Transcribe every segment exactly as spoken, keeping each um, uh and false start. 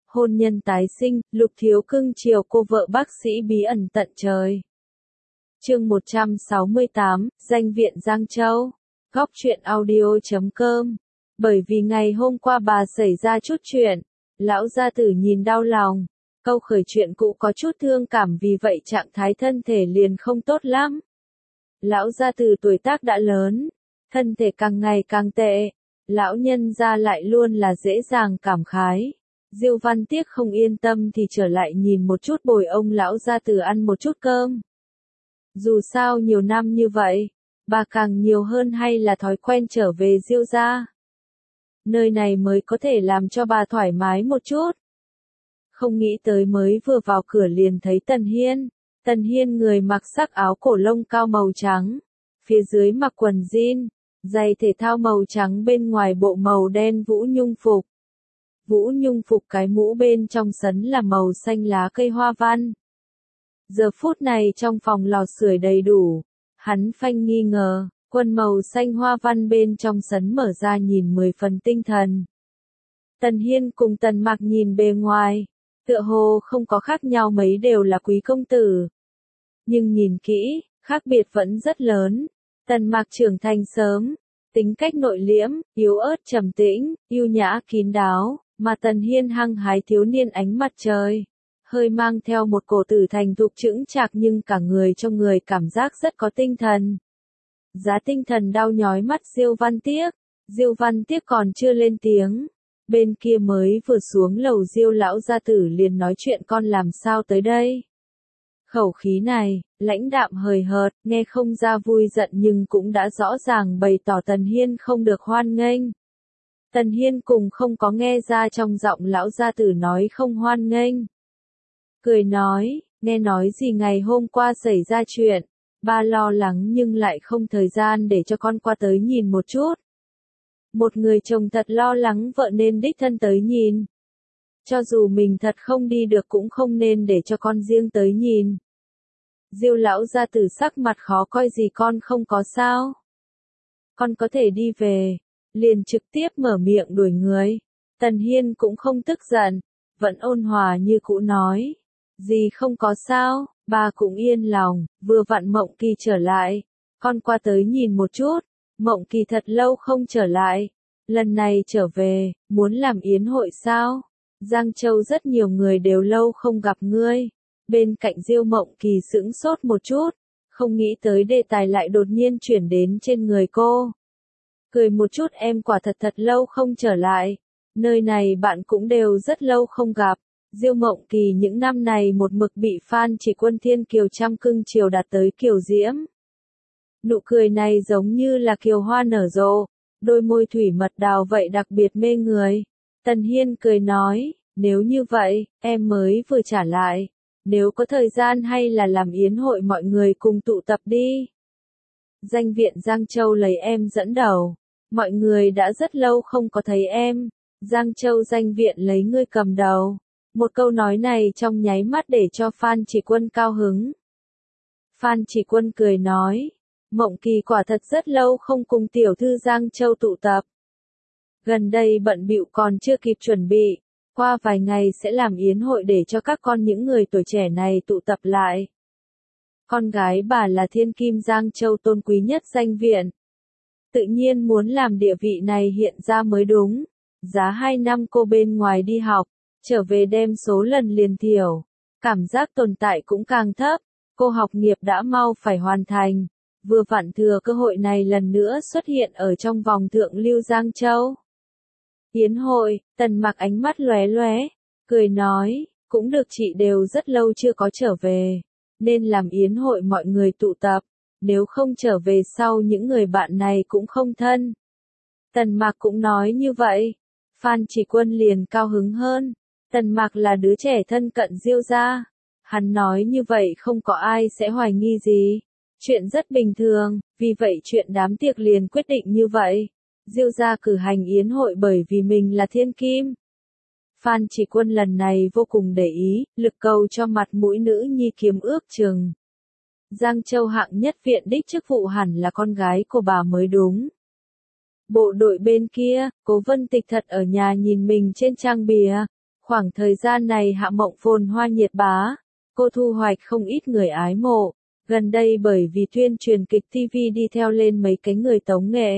Hôn nhân tái sinh, Lục Thiếu cưng chiều cô vợ bác sĩ bí ẩn tận trời. Chương một trăm sáu mươi tám, Danh viện Giang Châu. Góc truyện audio chấm com. Bởi vì ngày hôm qua bà xảy ra chút chuyện, lão gia tử nhìn đau lòng. Câu khởi chuyện cũ có chút thương cảm, vì vậy trạng thái thân thể liền không tốt lắm. Lão gia tử tuổi tác đã lớn, thân thể càng ngày càng tệ. Lão nhân gia lại luôn là dễ dàng cảm khái. Diêu Văn Tiếc không yên tâm thì trở lại nhìn một chút, bồi ông lão gia tử ăn một chút cơm. Dù sao nhiều năm như vậy, bà càng nhiều hơn hay là thói quen trở về Diêu gia. Nơi này mới có thể làm cho bà thoải mái một chút. Không nghĩ tới mới vừa vào cửa liền thấy Tần Hiên. Tần Hiên người mặc sắc áo cổ lông cao màu trắng, phía dưới mặc quần jean, giày thể thao màu trắng, bên ngoài bộ màu đen Vũ Nhung phục. Vũ Nhung phục cái mũ bên trong sấn là màu xanh lá cây hoa văn. Giờ phút này trong phòng lò sưởi đầy đủ, hắn phanh nghi ngờ, quần màu xanh hoa văn bên trong sấn mở ra nhìn mười phần tinh thần. Tần Hiên cùng Tần Mạc nhìn bề ngoài, tựa hồ không có khác nhau mấy, đều là quý công tử. Nhưng nhìn kỹ, khác biệt vẫn rất lớn. Tần Mạc trưởng thành sớm, tính cách nội liễm, yếu ớt trầm tĩnh, yêu nhã kín đáo, mà Tần Hiên hăng hái thiếu niên ánh mặt trời, hơi mang theo một cổ tử thành thục chững chạc, nhưng cả người trong người cảm giác rất có tinh thần. Giá tinh thần đau nhói mắt Diêu Văn Tiếc. Diêu Văn Tiếc còn chưa lên tiếng, bên kia mới vừa xuống lầu Diêu lão gia tử liền nói chuyện: con làm sao tới đây? Khẩu khí này, lãnh đạm hời hợt, nghe không ra vui giận nhưng cũng đã rõ ràng bày tỏ Tần Hiên không được hoan nghênh. Tần Hiên cùng không có nghe ra trong giọng lão gia tử nói không hoan nghênh. Cười nói, nghe nói gì ngày hôm qua xảy ra chuyện, ba lo lắng nhưng lại không thời gian để cho con qua tới nhìn một chút. Một người chồng thật lo lắng vợ nên đích thân tới nhìn. Cho dù mình thật không đi được cũng không nên để cho con riêng tới nhìn. Diêu lão gia tử sắc mặt khó coi: gì con không có sao? Con có thể đi về. Liền trực tiếp mở miệng đuổi người. Tần Hiên cũng không tức giận, vẫn ôn hòa như cũ nói. Gì không có sao, bà cũng yên lòng, vừa vặn Mộng Kỳ trở lại. Con qua tới nhìn một chút. Mộng Kỳ thật lâu không trở lại. Lần này trở về, muốn làm yến hội sao? Giang Châu rất nhiều người đều lâu không gặp ngươi. Bên cạnh Diêu Mộng Kỳ sững sốt một chút, không nghĩ tới đề tài lại đột nhiên chuyển đến trên người cô. Cười một chút: em quả thật thật lâu không trở lại. Nơi này bạn cũng đều rất lâu không gặp. Diêu Mộng Kỳ những năm này một mực bị Phan Chỉ Quân thiên kiều chăm cưng chiều đạt tới kiều diễm. Nụ cười này giống như là kiều hoa nở rộ, đôi môi thủy mật đào vậy đặc biệt mê người. Tần Hiên cười nói, nếu như vậy, em mới vừa trả lại. Nếu có thời gian hay là làm yến hội mọi người cùng tụ tập đi. Danh viện Giang Châu lấy em dẫn đầu. Mọi người đã rất lâu không có thấy em. Giang Châu danh viện lấy ngươi cầm đầu. Một câu nói này trong nháy mắt để cho Phan Chỉ Quân cao hứng. Phan Chỉ Quân cười nói, Mộng Kỳ quả thật rất lâu không cùng tiểu thư Giang Châu tụ tập. Gần đây bận bịu còn chưa kịp chuẩn bị. Qua vài ngày sẽ làm yến hội để cho các con những người tuổi trẻ này tụ tập lại. Con gái bà là thiên kim Giang Châu tôn quý nhất danh viện. Tự nhiên muốn làm địa vị này hiện ra mới đúng. Giá hai năm cô bên ngoài đi học, trở về đem số lần liền thiểu. Cảm giác tồn tại cũng càng thấp. Cô học nghiệp đã mau phải hoàn thành. Vừa vặn thừa cơ hội này lần nữa xuất hiện ở trong vòng thượng lưu Giang Châu. Yến hội, Tần Mặc ánh mắt lóe lóe, cười nói, cũng được, chị đều rất lâu chưa có trở về, nên làm yến hội mọi người tụ tập, nếu không trở về sau những người bạn này cũng không thân. Tần Mặc cũng nói như vậy, Phan Chỉ Quân liền cao hứng hơn. Tần Mặc là đứa trẻ thân cận Diêu gia, hắn nói như vậy không có ai sẽ hoài nghi gì, chuyện rất bình thường, vì vậy chuyện đám tiệc liền quyết định như vậy. Diêu gia cử hành yến hội bởi vì mình là thiên kim. Phan Chỉ Quân lần này vô cùng để ý, lực cầu cho mặt mũi nữ nhi kiếm ước chừng. Giang Châu hạng nhất viện đích chức vụ hẳn là con gái của bà mới đúng. Bộ đội bên kia, Cố Vân Tịch thật ở nhà nhìn mình trên trang bìa, Khoảng thời gian này Hạ Mộng phồn hoa nhiệt bá, cô thu hoạch không ít người ái mộ, gần đây bởi vì tuyên truyền kịch ti vi đi theo lên mấy cái người tống nghệ.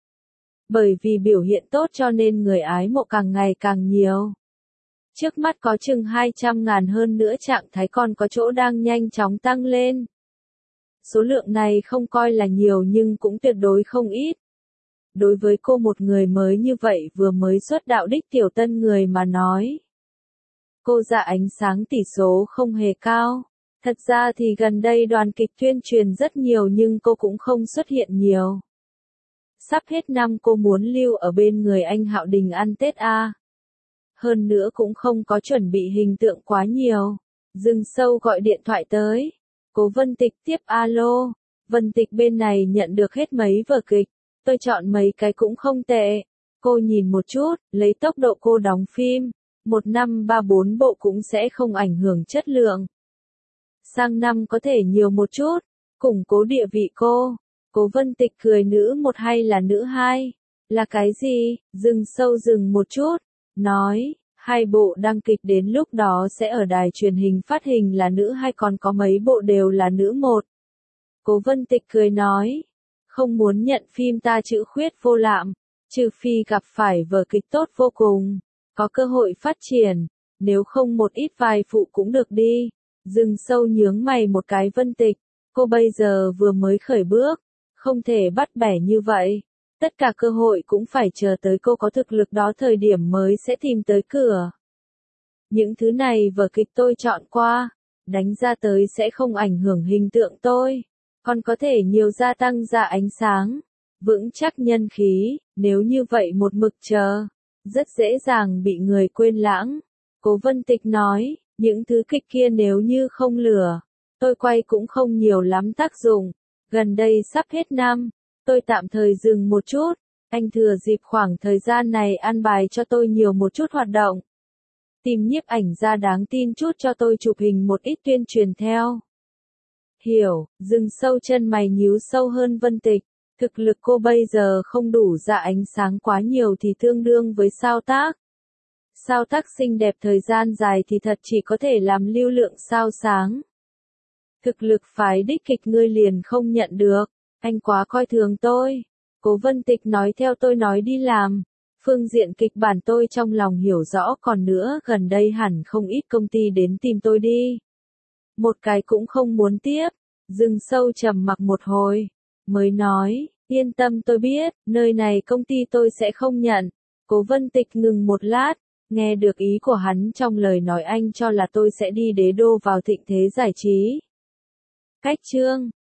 Bởi vì biểu hiện tốt cho nên người ái mộ càng ngày càng nhiều. Trước mắt có chừng hai trăm ngàn hơn nữa trạng thái còn có chỗ đang nhanh chóng tăng lên. Số lượng này không coi là nhiều nhưng cũng tuyệt đối không ít. Đối với cô một người mới như vậy vừa mới xuất đạo đích tiểu tân người mà nói. Cô ra ánh sáng tỷ số không hề cao. Thật ra thì gần đây đoàn kịch tuyên truyền rất nhiều nhưng cô cũng không xuất hiện nhiều. Sắp hết năm cô muốn lưu ở bên người anh Hạo Đình ăn Tết a. Hơn nữa cũng không có chuẩn bị hình tượng quá nhiều. Dương Sâu gọi điện thoại tới. Cố Vân Tịch tiếp alo. Vân Tịch bên này nhận được hết mấy vở kịch. Tôi chọn mấy cái cũng không tệ. Cô nhìn một chút, lấy tốc độ cô đóng phim. Một năm ba bốn bộ cũng sẽ không ảnh hưởng chất lượng. Sang năm có thể nhiều một chút. Củng cố địa vị cô. Cố Vân Tịch cười nữ một hay là nữ hai? Là cái gì? Dương Sâu dừng một chút. Nói, hai bộ đăng kịch đến lúc đó sẽ ở đài truyền hình phát hình là nữ hay còn có mấy bộ đều là nữ một. Cố Vân Tịch cười nói, không muốn nhận phim ta chữ khuyết vô lạm, trừ phi gặp phải vở kịch tốt vô cùng, có cơ hội phát triển, nếu không một ít vài phụ cũng được đi. Dương Sâu nhướng mày một cái. Vân Tịch, cô bây giờ vừa mới khởi bước, không thể bắt bẻ như vậy. Tất cả cơ hội cũng phải chờ tới cô có thực lực đó thời điểm mới sẽ tìm tới cửa. Những thứ này vở kịch tôi chọn qua, đánh ra tới sẽ không ảnh hưởng hình tượng tôi, còn có thể nhiều gia tăng ra ánh sáng, vững chắc nhân khí, nếu như vậy một mực chờ, rất dễ dàng bị người quên lãng. Cố Vân Tịch nói, những thứ kịch kia nếu như không lửa, tôi quay cũng không nhiều lắm tác dụng, gần đây sắp hết năm. Tôi tạm thời dừng một chút, anh thừa dịp khoảng thời gian này an bài cho tôi nhiều một chút hoạt động. Tìm nhiếp ảnh ra đáng tin chút cho tôi chụp hình một ít tuyên truyền theo. Hiểu, Dương Sâu chân mày nhíu sâu hơn. Vân Tịch, thực lực cô bây giờ không đủ ra ánh sáng quá nhiều thì tương đương với sao tác. Sao tác xinh đẹp thời gian dài thì thật chỉ có thể làm lưu lượng sao sáng. Thực lực phái đích kịch ngươi liền không nhận được. Anh quá coi thường tôi. Cố Vân Tịch nói theo tôi nói đi làm. Phương diện kịch bản tôi trong lòng hiểu rõ, còn nữa gần đây hẳn không ít công ty đến tìm tôi đi. Một cái cũng không muốn tiếp. Dương Sâu trầm mặc một hồi, mới nói, yên tâm tôi biết, nơi này công ty tôi sẽ không nhận. Cố Vân Tịch ngừng một lát, nghe được ý của hắn trong lời nói anh cho là tôi sẽ đi đế đô vào thịnh thế giải trí. Cách chương